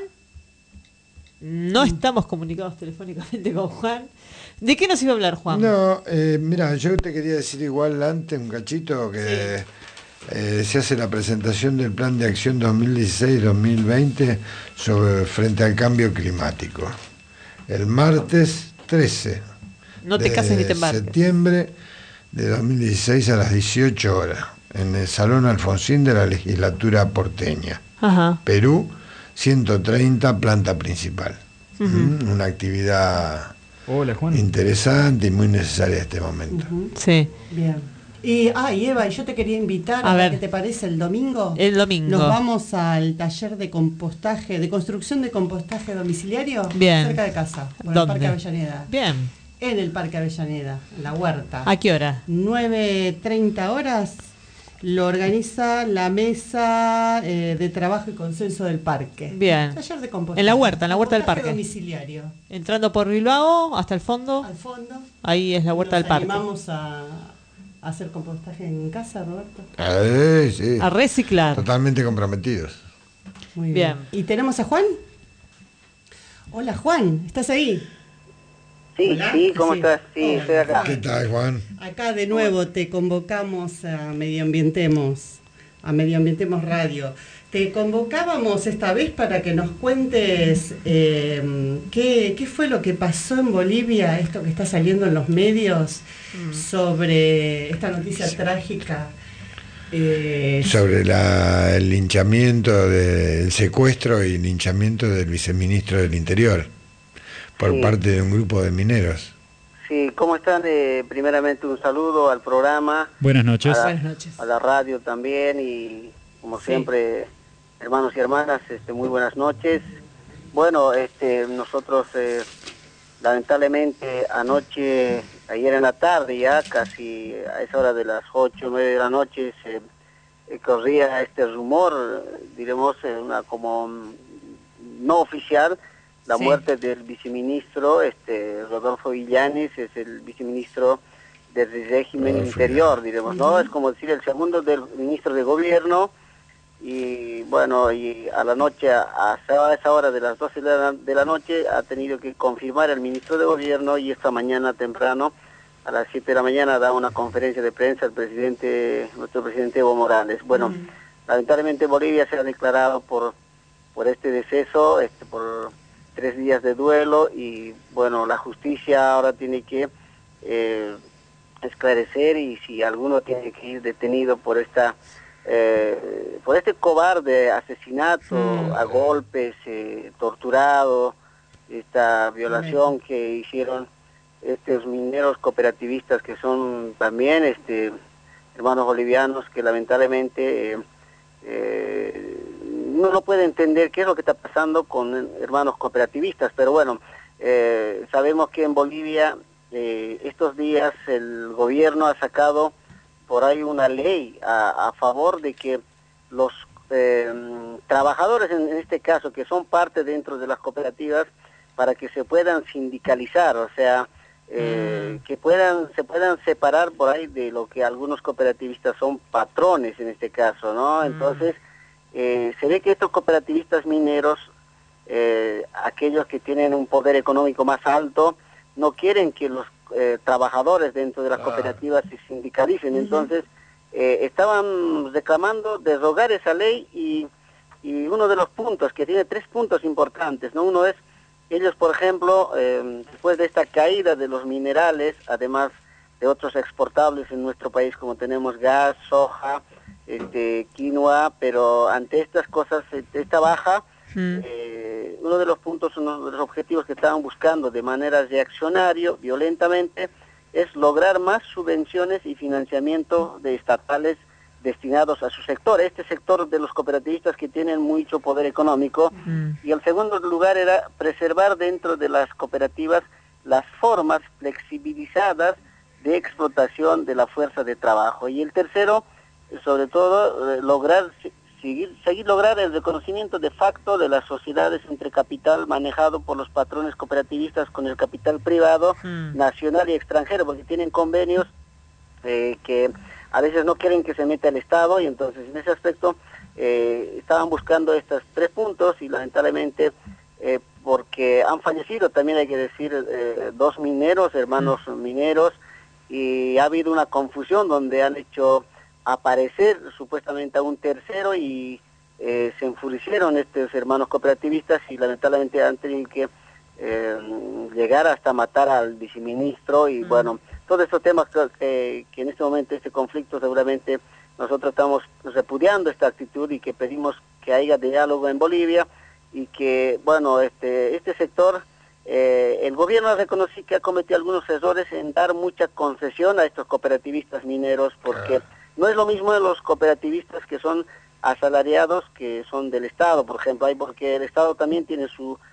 No estamos comunicados telefónicamente con Juan. ¿De qué nos iba a hablar, Juan? No, mira, yo te quería decir igual antes un cachito que se hace la presentación del Plan de Acción 2016-2020 frente al cambio climático. El martes 13 No te cases ni te de embarques. septiembre de 2016 a las 18 horas en el Salón Alfonsín de la Legislatura porteña. Ajá. Perú 130, planta principal. Una actividad Hola, Juan. interesante y muy necesaria en este momento. Sí. Bien. Y Eva, yo te quería invitar A ver. ¿qué te parece el domingo? El domingo. Nos vamos al taller de compostaje, de construcción de compostaje domiciliario, Bien. cerca de casa, por el ¿Dónde? Parque Avellaneda. Bien. En el Parque Avellaneda, en la huerta. ¿A qué hora? 9:30 horas lo organiza la mesa de trabajo y consenso del parque. Bien. Taller de compostaje. En la huerta del Compostaje parque. domiciliario. Entrando por Bilbao hasta el fondo. Al fondo. Ahí es la huerta del parque. Vamos a hacer compostaje en casa, Roberto. Sí. A reciclar. Totalmente comprometidos. Muy Bien. ¿Y tenemos a Juan? Hola, Juan, ¿estás ahí? Sí, Hola. sí, ¿cómo Sí. estás? Sí, Hola. estoy acá. ¿Qué tal, Juan? Acá de nuevo te convocamos a Medioambientemos Radio. Te convocábamos esta vez para que nos cuentes qué fue lo que pasó en Bolivia, esto que está saliendo en los medios, sobre esta noticia trágica. Sobre el linchamiento, el secuestro y linchamiento del viceministro del Interior por Sí. parte de un grupo de mineros. Sí, ¿cómo están? Primeramente un saludo al programa, Buenas noches. Buenas noches. a la radio también y como Sí. siempre, hermanos y hermanas, muy buenas noches. Bueno, nosotros lamentablemente anoche, ayer en la tarde ya, casi a esa hora de las 8 o 9 de la noche, se corría este rumor, diremos, como no oficial, la Sí. muerte del viceministro, Rodolfo Villanes, es el viceministro del régimen Rodolfo interior, diremos, ¿no? Es como decir el segundo del ministro de gobierno, y bueno, y a la noche, a esa hora de las 12 de la noche, ha tenido que confirmar el ministro de gobierno, y esta mañana temprano, a las 7 de la mañana, da una conferencia de prensa nuestro presidente Evo Morales. Bueno, lamentablemente Bolivia se ha declarado por este deceso, por 3 días de duelo, y bueno, la justicia ahora tiene que esclarecer, y si alguno tiene que ir detenido por este cobarde asesinato a golpes, torturado, esta violación que hicieron estos mineros cooperativistas, que son también hermanos bolivianos, que lamentablemente uno no puede entender qué es lo que está pasando con hermanos cooperativistas, pero bueno, sabemos que en Bolivia estos días el gobierno ha sacado por ahí una ley a favor de que los trabajadores, en este caso, que son parte dentro de las cooperativas, para que se puedan sindicalizar, o sea, que se puedan separar por ahí de lo que algunos cooperativistas son patrones en este caso, ¿no? Entonces, se ve que estos cooperativistas mineros, aquellos que tienen un poder económico más alto, no quieren que los trabajadores dentro de las cooperativas se sindicalicen. Entonces estaban reclamando derogar esa ley, y uno de los puntos, que tiene 3 puntos importantes, ¿no? Uno es, ellos por ejemplo, después de esta caída de los minerales, además de otros exportables en nuestro país, como tenemos gas, soja, quinoa, pero ante estas cosas, esta baja, uno de los puntos, uno de los objetivos que estaban buscando de manera reaccionaria, violentamente, es lograr más subvenciones y financiamiento de estatales destinados a su sector, este sector de los cooperativistas que tienen mucho poder económico. Y el segundo lugar era preservar dentro de las cooperativas las formas flexibilizadas de explotación de la fuerza de trabajo. Y el tercero, sobre todo, seguir lograr el reconocimiento de facto de las sociedades entre capital manejado por los patrones cooperativistas con el capital privado, nacional y extranjero, porque tienen convenios que a veces no quieren que se meta el Estado, y entonces en ese aspecto estaban buscando estos 3 puntos, y lamentablemente porque han fallecido, también hay que decir, 2 mineros, hermanos mineros, y ha habido una confusión donde han hecho aparecer supuestamente a un tercero, y se enfurecieron estos hermanos cooperativistas, y lamentablemente han tenido que llegar hasta matar al viceministro. Y bueno, todos estos temas que en este momento, este conflicto, seguramente nosotros estamos repudiando esta actitud, y que pedimos que haya diálogo en Bolivia, y que bueno, este sector, el gobierno ha reconocido que ha cometido algunos errores en dar mucha concesión a estos cooperativistas mineros, porque no es lo mismo de los cooperativistas que son asalariados que son del Estado, por ejemplo, porque el Estado también tiene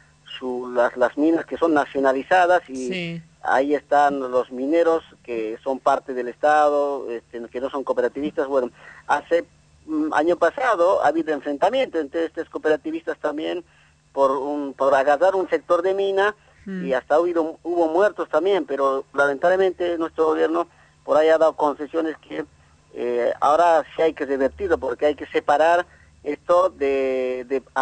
las minas que son nacionalizadas, y ahí están los mineros que son parte del Estado, que no son cooperativistas. Bueno, hace año pasado ha habido enfrentamiento entre estos cooperativistas también por agarrar un sector de mina, y hasta hubo muertos también, pero lamentablemente nuestro gobierno por ahí ha dado concesiones que ahora sí hay que revertirlo, porque hay que separar esto de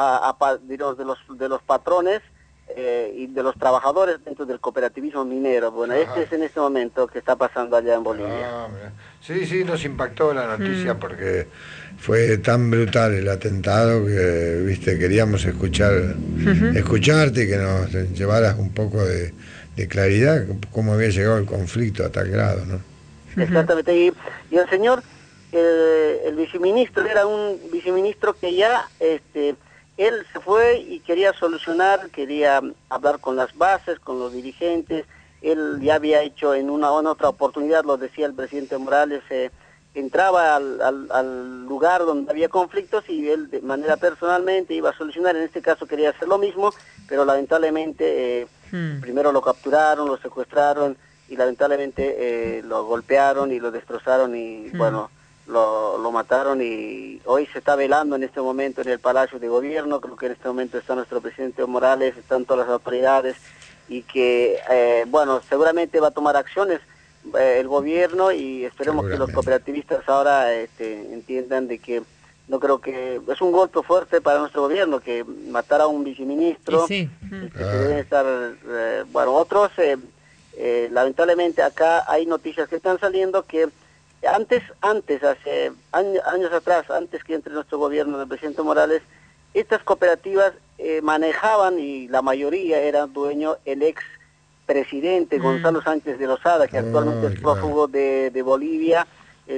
los patrones y de los trabajadores dentro del cooperativismo minero. Bueno, este es en este momento que está pasando allá en Bolivia. Sí, nos impactó la noticia porque fue tan brutal el atentado que, queríamos escucharte y que nos llevaras un poco de claridad, cómo había llegado el conflicto a tal grado, ¿no? Exactamente, y el señor, el viceministro, era un viceministro que ya, él se fue y quería solucionar, quería hablar con las bases, con los dirigentes. Él ya había hecho en otra oportunidad, lo decía el presidente Morales, entraba al lugar donde había conflictos, y él de manera personalmente iba a solucionar. En este caso quería hacer lo mismo, pero lamentablemente primero lo capturaron, lo secuestraron, y lamentablemente lo golpearon y lo destrozaron, y bueno, lo mataron, y hoy se está velando en este momento en el Palacio de Gobierno. Creo que en este momento está nuestro presidente Morales, están todas las autoridades, y que bueno, seguramente va a tomar acciones el gobierno, y esperemos que los cooperativistas ahora entiendan de que no creo que es un golpe fuerte para nuestro gobierno que matar a un viceministro. Que deben estar bueno, otros lamentablemente acá hay noticias que están saliendo que antes hace años atrás, antes que entre nuestro gobierno del presidente Morales, estas cooperativas manejaban, y la mayoría era dueño el ex presidente Gonzalo Sánchez de Lozada, que actualmente es prófugo de Bolivia,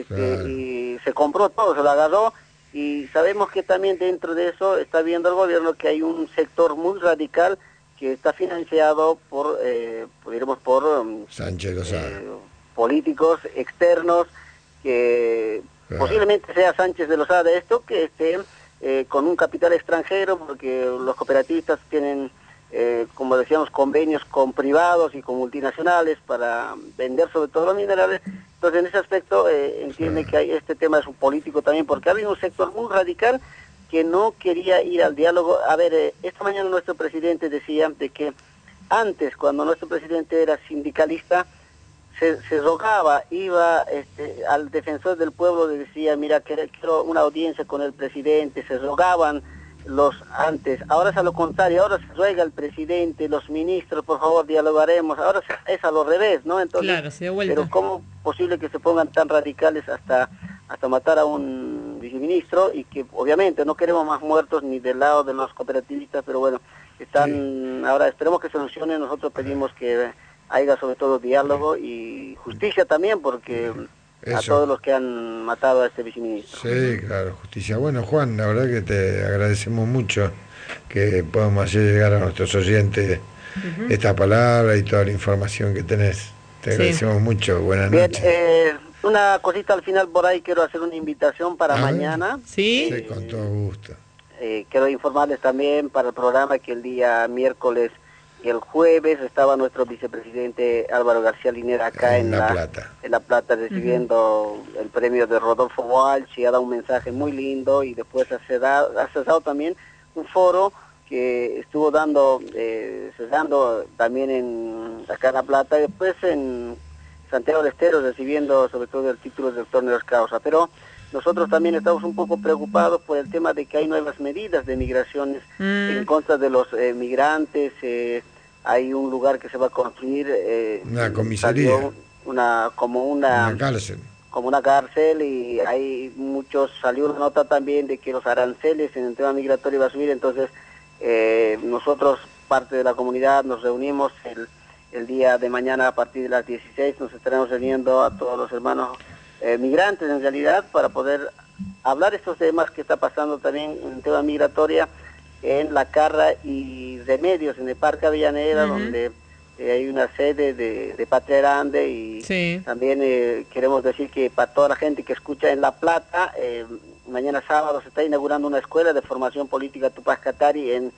y se compró todo, se lo agarró, y sabemos que también dentro de eso está viendo el gobierno que hay un sector muy radical que está financiado por Sánchez Lozada, políticos externos, que posiblemente sea Sánchez de Lozada esto, que esté con un capital extranjero, porque los cooperativistas tienen, como decíamos, convenios con privados y con multinacionales para vender sobre todo los minerales. Entonces, en ese aspecto entiende que hay, este tema es un político también, porque había un sector muy radical que no quería ir al diálogo. A ver, esta mañana nuestro presidente decía de que antes, cuando nuestro presidente era sindicalista, se rogaba, iba al defensor del pueblo, le decía, mira, quiero una audiencia con el presidente, se rogaban los antes, ahora es a lo contrario, ahora se ruega al presidente, los ministros, por favor, dialogaremos, ahora es a lo revés, ¿no? Entonces, claro, se da vuelta. Pero ¿cómo es posible que se pongan tan radicales hasta matar a un viceministro? Y que obviamente no queremos más muertos ni del lado de los cooperativistas, pero bueno, ahora esperemos que se solucione. Nosotros pedimos que haya sobre todo diálogo y justicia también, porque a todos los que han matado a este viceministro. Sí, claro, justicia. Bueno, Juan, la verdad que te agradecemos mucho que podamos hacer llegar a nuestros oyentes esta palabra y toda la información que tenés. Te agradecemos mucho. Buenas noches. Una cosita al final por ahí, quiero hacer una invitación para mañana. Sí, con todo gusto. Quiero informarles también para el programa que el día miércoles y el jueves estaba nuestro vicepresidente Álvaro García Linera acá en La Plata recibiendo el premio de Rodolfo Walsh, y ha dado un mensaje muy lindo, y después ha cesado también un foro que estuvo cesando también acá en La Plata, y después en Santiago del Estero recibiendo sobre todo el título de doctor honoris causa. Pero nosotros también estamos un poco preocupados por el tema de que hay nuevas medidas de migraciones en contra de los migrantes. Hay un lugar que se va a construir, una comisaría, una cárcel. Como una cárcel, y hay salió una nota también de que los aranceles en el tema migratorio va a subir. Entonces nosotros, parte de la comunidad, nos reunimos el día de mañana a partir de las 16, nos estaremos reuniendo a todos los hermanos migrantes en realidad, para poder hablar estos temas que está pasando también en el tema migratoria en La Carra y Remedios, en el Parque Avellaneda, donde hay una sede de Patria Grande, y también queremos decir que para toda la gente que escucha en La Plata, mañana sábado se está inaugurando una escuela de formación política Tupac Katari en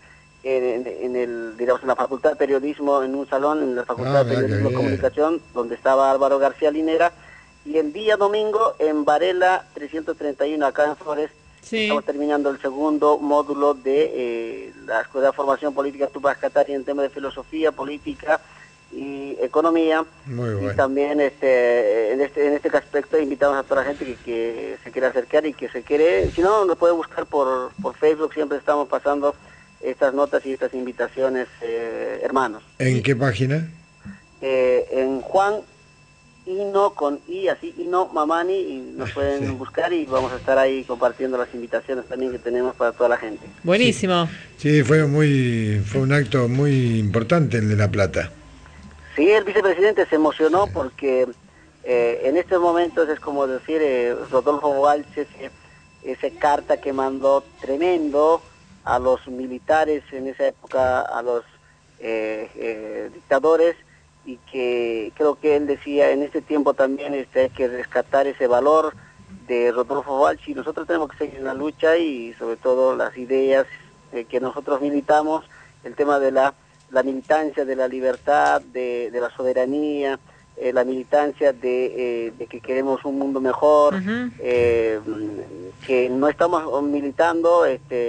la Facultad de Periodismo, en un salón en la Facultad de Periodismo y Comunicación, donde estaba Álvaro García Linera. Y el día domingo en Varela 331, acá en Flores, estamos terminando el segundo módulo de la Escuela de Formación Política Tupac Katari en tema de filosofía, política y economía. Muy bueno. Y también en este aspecto invitamos a toda la gente que se quiera acercar y que se quiere, si no, nos puede buscar por Facebook, siempre estamos pasando estas notas y estas invitaciones, hermanos. ¿En qué página? En Juan Hino, con I, así, Hino Mamani, y nos pueden buscar, y vamos a estar ahí compartiendo las invitaciones también que tenemos para toda la gente. Buenísimo. Sí, fue un acto muy importante el de La Plata. Sí, el vicepresidente se emocionó porque en estos momentos es como decir, Rodolfo Walsh, esa carta que mandó tremendo a los militares en esa época, a los dictadores, y que creo que él decía en este tiempo también hay que rescatar ese valor de Rodolfo Walsh, y nosotros tenemos que seguir en la lucha, y sobre todo las ideas que nosotros militamos, el tema de la militancia de la libertad, de la soberanía, la militancia de que queremos un mundo mejor, que no estamos militando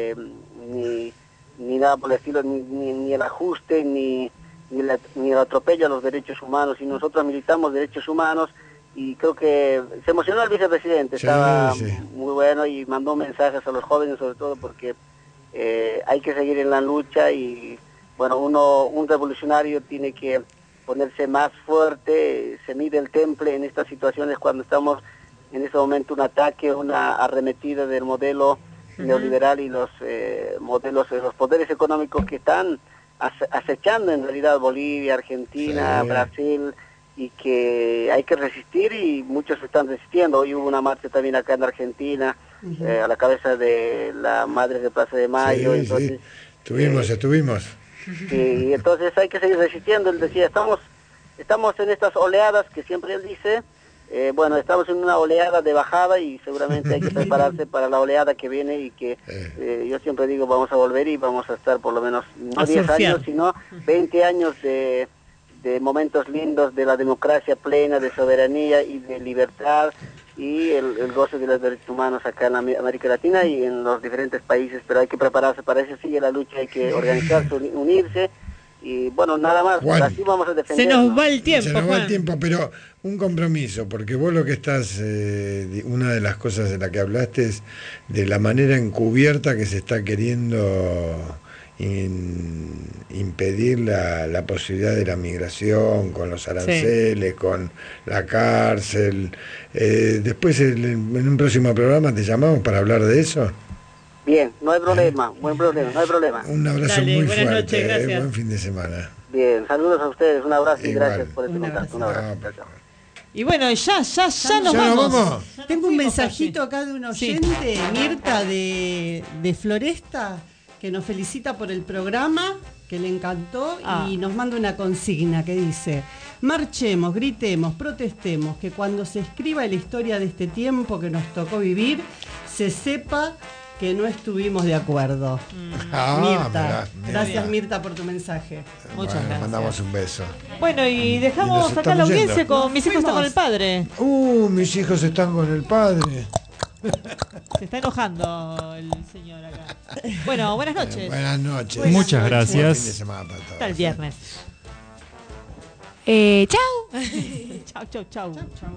ni nada por el estilo, ni el ajuste, ni el atropello a los derechos humanos, y nosotros militamos derechos humanos. Y creo que se emocionó el vicepresidente, estaba muy bueno, y mandó mensajes a los jóvenes sobre todo, porque hay que seguir en la lucha, y bueno, un revolucionario tiene que ponerse más fuerte, se mide el temple en estas situaciones cuando estamos en este momento un ataque, una arremetida del modelo neoliberal y los modelos, los poderes económicos que están acechando en realidad Bolivia, Argentina, Sí. Brasil, y que hay que resistir y muchos están resistiendo. Hoy hubo una marcha también acá en Argentina, a la cabeza de la Madre de Plaza de Mayo. Sí, entonces, estuvimos. y entonces hay que seguir resistiendo. Él decía, estamos en estas oleadas que siempre él dice, bueno, estamos en una oleada de bajada y seguramente hay que prepararse para la oleada que viene y que yo siempre digo, vamos a volver y vamos a estar por lo menos no 10 años, sino 20 años de momentos lindos de la democracia plena, de soberanía y de libertad y el goce de los derechos humanos acá en América Latina y en los diferentes países, pero hay que prepararse para eso, sigue la lucha, hay que organizarse, unirse y bueno, nada más, Juan, así vamos a defender. Se nos va el tiempo, Se nos va Juan. el tiempo, pero un compromiso, porque vos lo que estás, una de las cosas de la que hablaste es de la manera encubierta que se está queriendo impedir la posibilidad de la migración, con los aranceles, con la cárcel. Después en un próximo programa te llamamos para hablar de eso. Bien, no hay problema, no hay problema. Un abrazo Dale, muy buenas fuerte, noches, gracias. buen fin de semana. Bien, saludos a ustedes, un abrazo y Igual. gracias por este contacto. Un abrazo. No, Chao. Y bueno, ya nos ¿Ya nos vamos. vamos? Tengo un fuimos mensajito acá de un Sí. oyente, Mirta de Floresta, que nos felicita por el programa, que le encantó y nos manda una consigna que dice: marchemos, gritemos, protestemos, que cuando se escriba la historia de este tiempo que nos tocó vivir, se sepa que no estuvimos de acuerdo. Mirta, gracias Mirta por tu mensaje. Muchas gracias. Mandamos un beso. Bueno, y dejamos nos acá la estamos audiencia yendo. con mis hijos están con el padre. Mis hijos están con el padre. Se está enojando el señor acá. Bueno, buenas noches. Buenas noches. Muchas Buen gracias. fin de semana para todos. Hasta el viernes. Chau. Chau, chau, chau.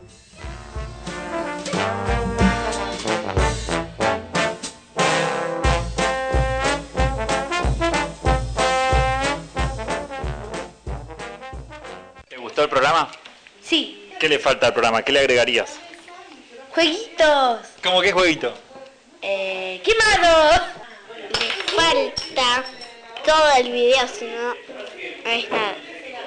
¿Te gustó el programa? Sí, ¿Qué le falta al programa? ¿Qué le agregarías? jueguitos. ¿Cómo qué jueguito? Quemado. Le falta todo el video, si no, no es nada.